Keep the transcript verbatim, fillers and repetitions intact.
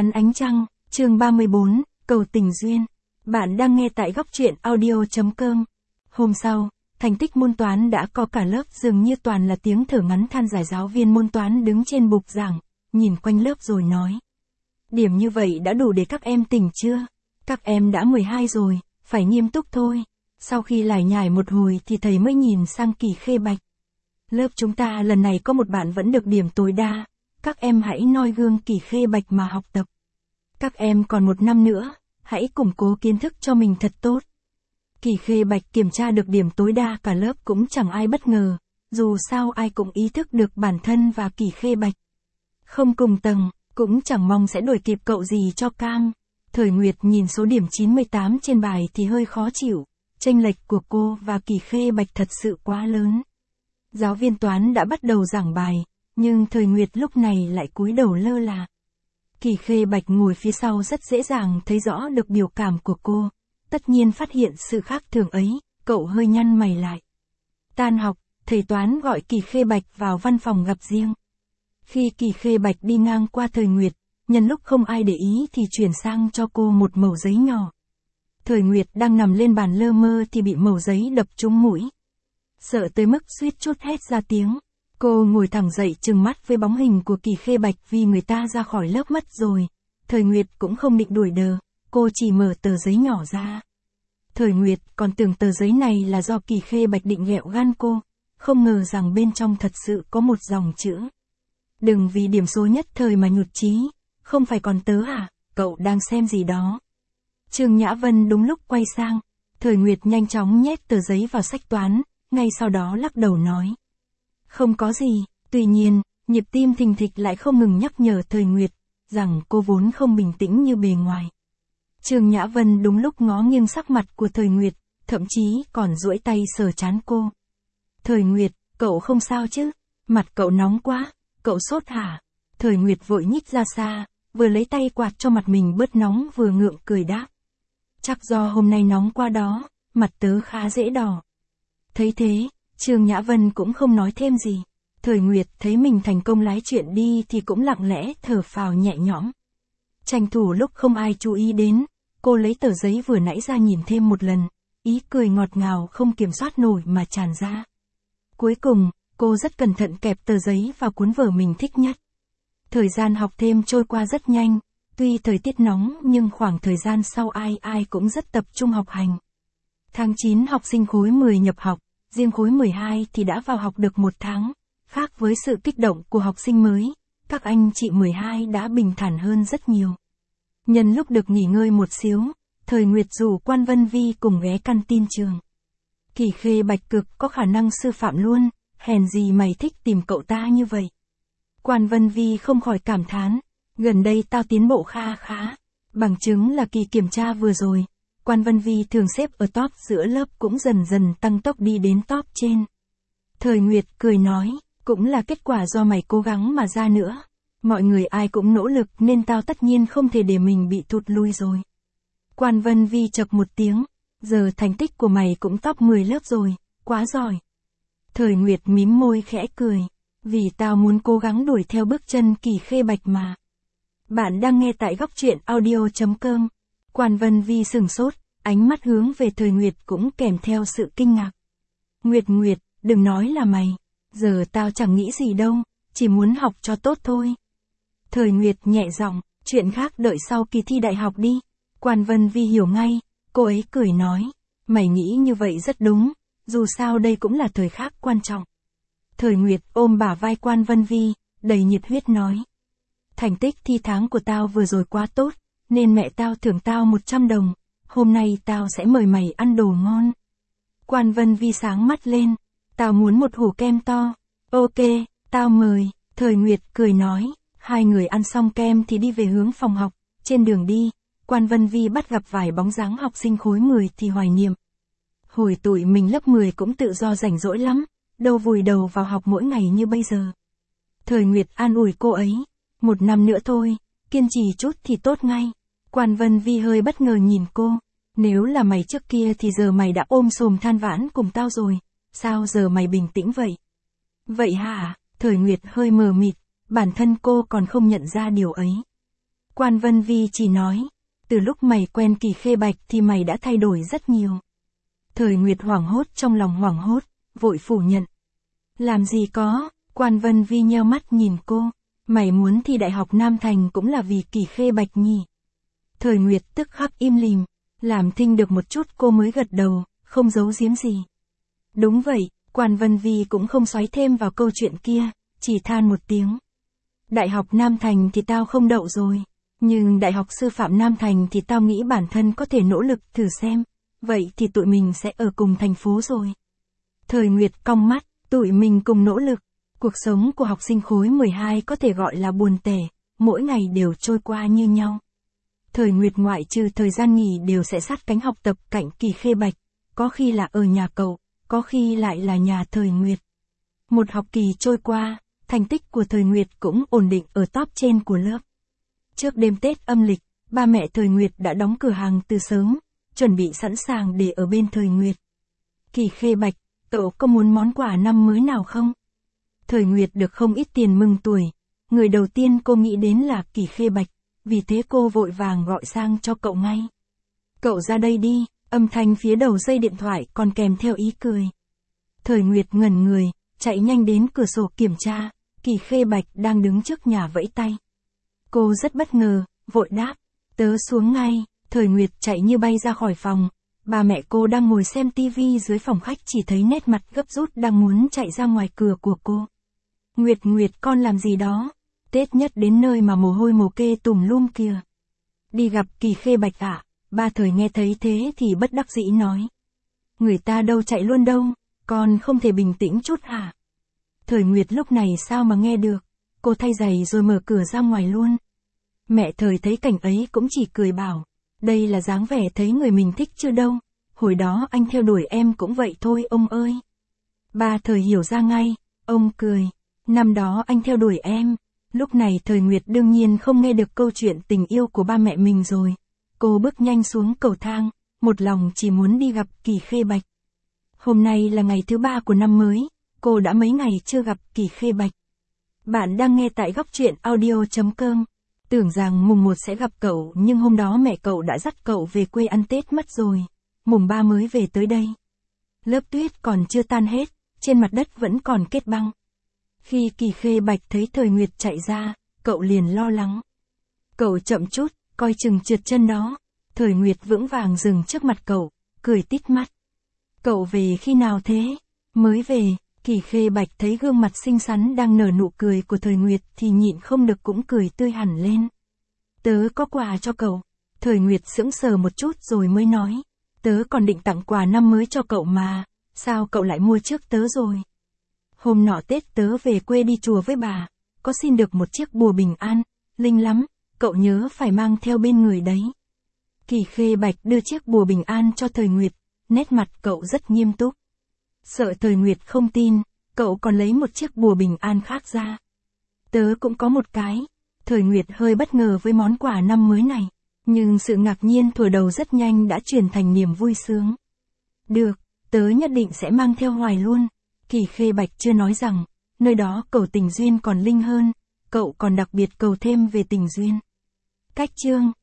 Cắn ánh trăng, chương ba mươi bốn, cầu tình duyên. Bạn đang nghe tại góc truyện audio chấm com. Hôm sau, thành tích môn toán đã có cả lớp dường như toàn là tiếng thở ngắn than dài. Giáo viên môn toán đứng trên bục giảng, nhìn quanh lớp rồi nói. Điểm như vậy đã đủ để các em tỉnh chưa? Các em đã mười hai rồi, phải nghiêm túc thôi. Sau khi lải nhải một hồi thì thầy mới nhìn sang Kỳ Khê Bạch. Lớp chúng ta lần này có một bạn vẫn được điểm tối đa. Các em hãy noi gương Kỳ Khê Bạch mà học tập. Các em còn một năm nữa, hãy củng cố kiến thức cho mình thật tốt. Kỳ Khê Bạch kiểm tra được điểm tối đa cả lớp cũng chẳng ai bất ngờ, dù sao ai cũng ý thức được bản thân và Kỳ Khê Bạch. Không cùng tầng, cũng chẳng mong sẽ đuổi kịp cậu gì cho cam. Thời Nguyệt nhìn số điểm chín mươi tám trên bài thì hơi khó chịu, chênh lệch của cô và Kỳ Khê Bạch thật sự quá lớn. Giáo viên toán đã bắt đầu giảng bài, nhưng Thời Nguyệt lúc này lại cúi đầu lơ là. Kỳ Khê Bạch ngồi phía sau rất dễ dàng thấy rõ được biểu cảm của cô, tất nhiên phát hiện sự khác thường ấy, cậu hơi nhăn mày lại. Tan học, thầy toán gọi Kỳ Khê Bạch vào văn phòng gặp riêng. Khi Kỳ Khê Bạch đi ngang qua Thời Nguyệt, nhân lúc không ai để ý thì chuyển sang cho cô một mẩu giấy nhỏ. Thời Nguyệt đang nằm lên bàn lơ mơ thì bị mẩu giấy đập trúng mũi. Sợ tới mức suýt chút hét ra tiếng. Cô ngồi thẳng dậy trừng mắt với bóng hình của Kỳ Khê Bạch vì người ta ra khỏi lớp mất rồi. Thời Nguyệt cũng không định đuổi đờ, cô chỉ mở tờ giấy nhỏ ra. Thời Nguyệt còn tưởng tờ giấy này là do Kỳ Khê Bạch định ghẹo gan cô, không ngờ rằng bên trong thật sự có một dòng chữ. Đừng vì điểm số nhất thời mà nhụt chí, không phải còn tớ hả, cậu đang xem gì đó. Trương Nhã Vân đúng lúc quay sang, Thời Nguyệt nhanh chóng nhét tờ giấy vào sách toán, ngay sau đó lắc đầu nói. Không có gì, tuy nhiên, nhịp tim thình thịch lại không ngừng nhắc nhở Thời Nguyệt, rằng cô vốn không bình tĩnh như bề ngoài. Trương Nhã Vân đúng lúc ngó nghiêng sắc mặt của Thời Nguyệt, thậm chí còn duỗi tay sờ trán cô. Thời Nguyệt, cậu không sao chứ? Mặt cậu nóng quá, cậu sốt hả? Thời Nguyệt vội nhích ra xa, vừa lấy tay quạt cho mặt mình bớt nóng vừa ngượng cười đáp. Chắc do hôm nay nóng quá đó, mặt tớ khá dễ đỏ. Thấy thế, Trương Nhã Vân cũng không nói thêm gì. Thời Nguyệt thấy mình thành công lái chuyện đi thì cũng lặng lẽ thở phào nhẹ nhõm. Tranh thủ lúc không ai chú ý đến, cô lấy tờ giấy vừa nãy ra nhìn thêm một lần, ý cười ngọt ngào không kiểm soát nổi mà tràn ra. Cuối cùng, cô rất cẩn thận kẹp tờ giấy vào cuốn vở mình thích nhất. Thời gian học thêm trôi qua rất nhanh, tuy thời tiết nóng nhưng khoảng thời gian sau ai ai cũng rất tập trung học hành. Tháng chín học sinh khối mười nhập học, riêng khối mười hai thì đã vào học được một tháng. Khác với sự kích động của học sinh mới, các anh chị mười hai đã bình thản hơn rất nhiều. Nhân lúc được nghỉ ngơi một xíu, Thời Nguyệt rủ Quan Vân Vi cùng ghé căn tin trường. Kỳ Khê Bạch cực có khả năng sư phạm luôn, hèn gì mày thích tìm cậu ta như vậy. Quan Vân Vi không khỏi cảm thán, gần đây tao tiến bộ kha khá, bằng chứng là kỳ kiểm tra vừa rồi. Quan Vân Vi thường xếp ở top giữa lớp cũng dần dần tăng tốc đi đến top trên. Thời Nguyệt cười nói, cũng là kết quả do mày cố gắng mà ra nữa. Mọi người ai cũng nỗ lực nên tao tất nhiên không thể để mình bị thụt lui rồi. Quan Vân Vi chậc một tiếng, giờ thành tích của mày cũng top mười lớp rồi, quá giỏi. Thời Nguyệt mím môi khẽ cười, vì tao muốn cố gắng đuổi theo bước chân Kỳ Khê Bạch mà. Bạn đang nghe tại góc truyện audio chấm com. Quan Vân Vi sửng sốt, ánh mắt hướng về Thời Nguyệt cũng kèm theo sự kinh ngạc. Nguyệt Nguyệt, đừng nói là mày, giờ tao chẳng nghĩ gì đâu, chỉ muốn học cho tốt thôi. Thời Nguyệt nhẹ giọng, chuyện khác đợi sau kỳ thi đại học đi. Quan Vân Vi hiểu ngay, cô ấy cười nói, mày nghĩ như vậy rất đúng, dù sao đây cũng là thời khắc quan trọng. Thời Nguyệt ôm bả vai Quan Vân Vi, đầy nhiệt huyết nói. Thành tích thi tháng của tao vừa rồi quá tốt, nên mẹ tao thưởng tao một trăm đồng, hôm nay tao sẽ mời mày ăn đồ ngon. Quan Vân Vi sáng mắt lên, tao muốn một hủ kem to. Ok, tao mời. Thời Nguyệt cười nói, hai người ăn xong kem thì đi về hướng phòng học. Trên đường đi, Quan Vân Vi bắt gặp vài bóng dáng học sinh khối mười thì hoài niệm. Hồi tụi mình lớp mười cũng tự do rảnh rỗi lắm, đâu vùi đầu vào học mỗi ngày như bây giờ. Thời Nguyệt an ủi cô ấy, một năm nữa thôi, kiên trì chút thì tốt ngay. Quan Vân Vi hơi bất ngờ nhìn cô, nếu là mày trước kia thì giờ mày đã ôm xồm than vãn cùng tao rồi, sao giờ mày bình tĩnh vậy? Vậy hả? Thời Nguyệt hơi mờ mịt, bản thân cô còn không nhận ra điều ấy. Quan Vân Vi chỉ nói, từ lúc mày quen Kỳ Khê Bạch thì mày đã thay đổi rất nhiều. Thời Nguyệt hoảng hốt trong lòng hoảng hốt, vội phủ nhận. Làm gì có, Quan Vân Vi nheo mắt nhìn cô, mày muốn thi Đại học Nam Thành cũng là vì Kỳ Khê Bạch nhỉ. Thời Nguyệt tức khắc im lìm, làm thinh được một chút cô mới gật đầu, không giấu giếm gì. Đúng vậy, Quan Vân Vi cũng không xoáy thêm vào câu chuyện kia, chỉ than một tiếng. Đại học Nam Thành thì tao không đậu rồi, nhưng Đại học Sư phạm Nam Thành thì tao nghĩ bản thân có thể nỗ lực thử xem, vậy thì tụi mình sẽ ở cùng thành phố rồi. Thời Nguyệt cong mắt, tụi mình cùng nỗ lực, cuộc sống của học sinh khối mười hai có thể gọi là buồn tẻ, mỗi ngày đều trôi qua như nhau. Thời Nguyệt ngoại trừ thời gian nghỉ đều sẽ sát cánh học tập cạnh Kỳ Khê Bạch, có khi là ở nhà cậu, có khi lại là nhà Thời Nguyệt. Một học kỳ trôi qua, thành tích của Thời Nguyệt cũng ổn định ở top trên của lớp. Trước đêm Tết âm lịch, ba mẹ Thời Nguyệt đã đóng cửa hàng từ sớm, chuẩn bị sẵn sàng để ở bên Thời Nguyệt. Kỳ Khê Bạch, cậu có muốn món quà năm mới nào không? Thời Nguyệt được không ít tiền mừng tuổi, người đầu tiên cô nghĩ đến là Kỳ Khê Bạch, vì thế cô vội vàng gọi sang cho cậu ngay. Cậu ra đây đi, âm thanh phía đầu dây điện thoại còn kèm theo ý cười. Thời Nguyệt ngẩn người, chạy nhanh đến cửa sổ kiểm tra, Kỳ Khê Bạch đang đứng trước nhà vẫy tay. Cô rất bất ngờ, vội đáp, tớ xuống ngay. Thời Nguyệt chạy như bay ra khỏi phòng, bà mẹ cô đang ngồi xem tivi dưới phòng khách chỉ thấy nét mặt gấp rút đang muốn chạy ra ngoài cửa của cô. Nguyệt Nguyệt con làm gì đó, Tết nhất đến nơi mà mồ hôi mồ kê tùm lum kìa. Đi gặp Kỳ Khê Bạch ạ, ba Thời nghe thấy thế thì bất đắc dĩ nói. Người ta đâu chạy luôn đâu, con không thể bình tĩnh chút hả? Thời Nguyệt lúc này sao mà nghe được, cô thay giày rồi mở cửa ra ngoài luôn. Mẹ Thời thấy cảnh ấy cũng chỉ cười bảo, đây là dáng vẻ thấy người mình thích chưa đâu, hồi đó anh theo đuổi em cũng vậy thôi ông ơi. Ba Thời hiểu ra ngay, ông cười, năm đó anh theo đuổi em. Lúc này Thời Nguyệt đương nhiên không nghe được câu chuyện tình yêu của ba mẹ mình rồi. Cô bước nhanh xuống cầu thang, một lòng chỉ muốn đi gặp Kỳ Khê Bạch. Hôm nay là ngày thứ ba của năm mới, cô đã mấy ngày chưa gặp Kỳ Khê Bạch. Bạn đang nghe tại góc truyện audio chấm com. Tưởng rằng mùng một sẽ gặp cậu nhưng hôm đó mẹ cậu đã dắt cậu về quê ăn Tết mất rồi. Mùng ba mới về tới đây. Lớp tuyết còn chưa tan hết, trên mặt đất vẫn còn kết băng. Khi Kỳ Khê Bạch thấy Thời Nguyệt chạy ra, cậu liền lo lắng. Cậu chậm chút, coi chừng trượt chân đó. Thời Nguyệt vững vàng dừng trước mặt cậu, cười tít mắt. Cậu về khi nào thế? Mới về. Kỳ Khê Bạch thấy gương mặt xinh xắn đang nở nụ cười của Thời Nguyệt thì nhịn không được cũng cười tươi hẳn lên. Tớ có quà cho cậu. Thời Nguyệt sững sờ một chút rồi mới nói. Tớ còn định tặng quà năm mới cho cậu mà, sao cậu lại mua trước tớ rồi? Hôm nọ Tết tớ về quê đi chùa với bà, có xin được một chiếc bùa bình an, linh lắm, cậu nhớ phải mang theo bên người đấy. Kỳ Khê Bạch đưa chiếc bùa bình an cho Thời Nguyệt, nét mặt cậu rất nghiêm túc. Sợ Thời Nguyệt không tin, cậu còn lấy một chiếc bùa bình an khác ra. Tớ cũng có một cái. Thời Nguyệt hơi bất ngờ với món quà năm mới này, nhưng sự ngạc nhiên thuở đầu rất nhanh đã chuyển thành niềm vui sướng. Được, tớ nhất định sẽ mang theo hoài luôn. Kỳ Khê Bạch chưa nói rằng, nơi đó cầu tình duyên còn linh hơn, cậu còn đặc biệt cầu thêm về tình duyên. Cách chương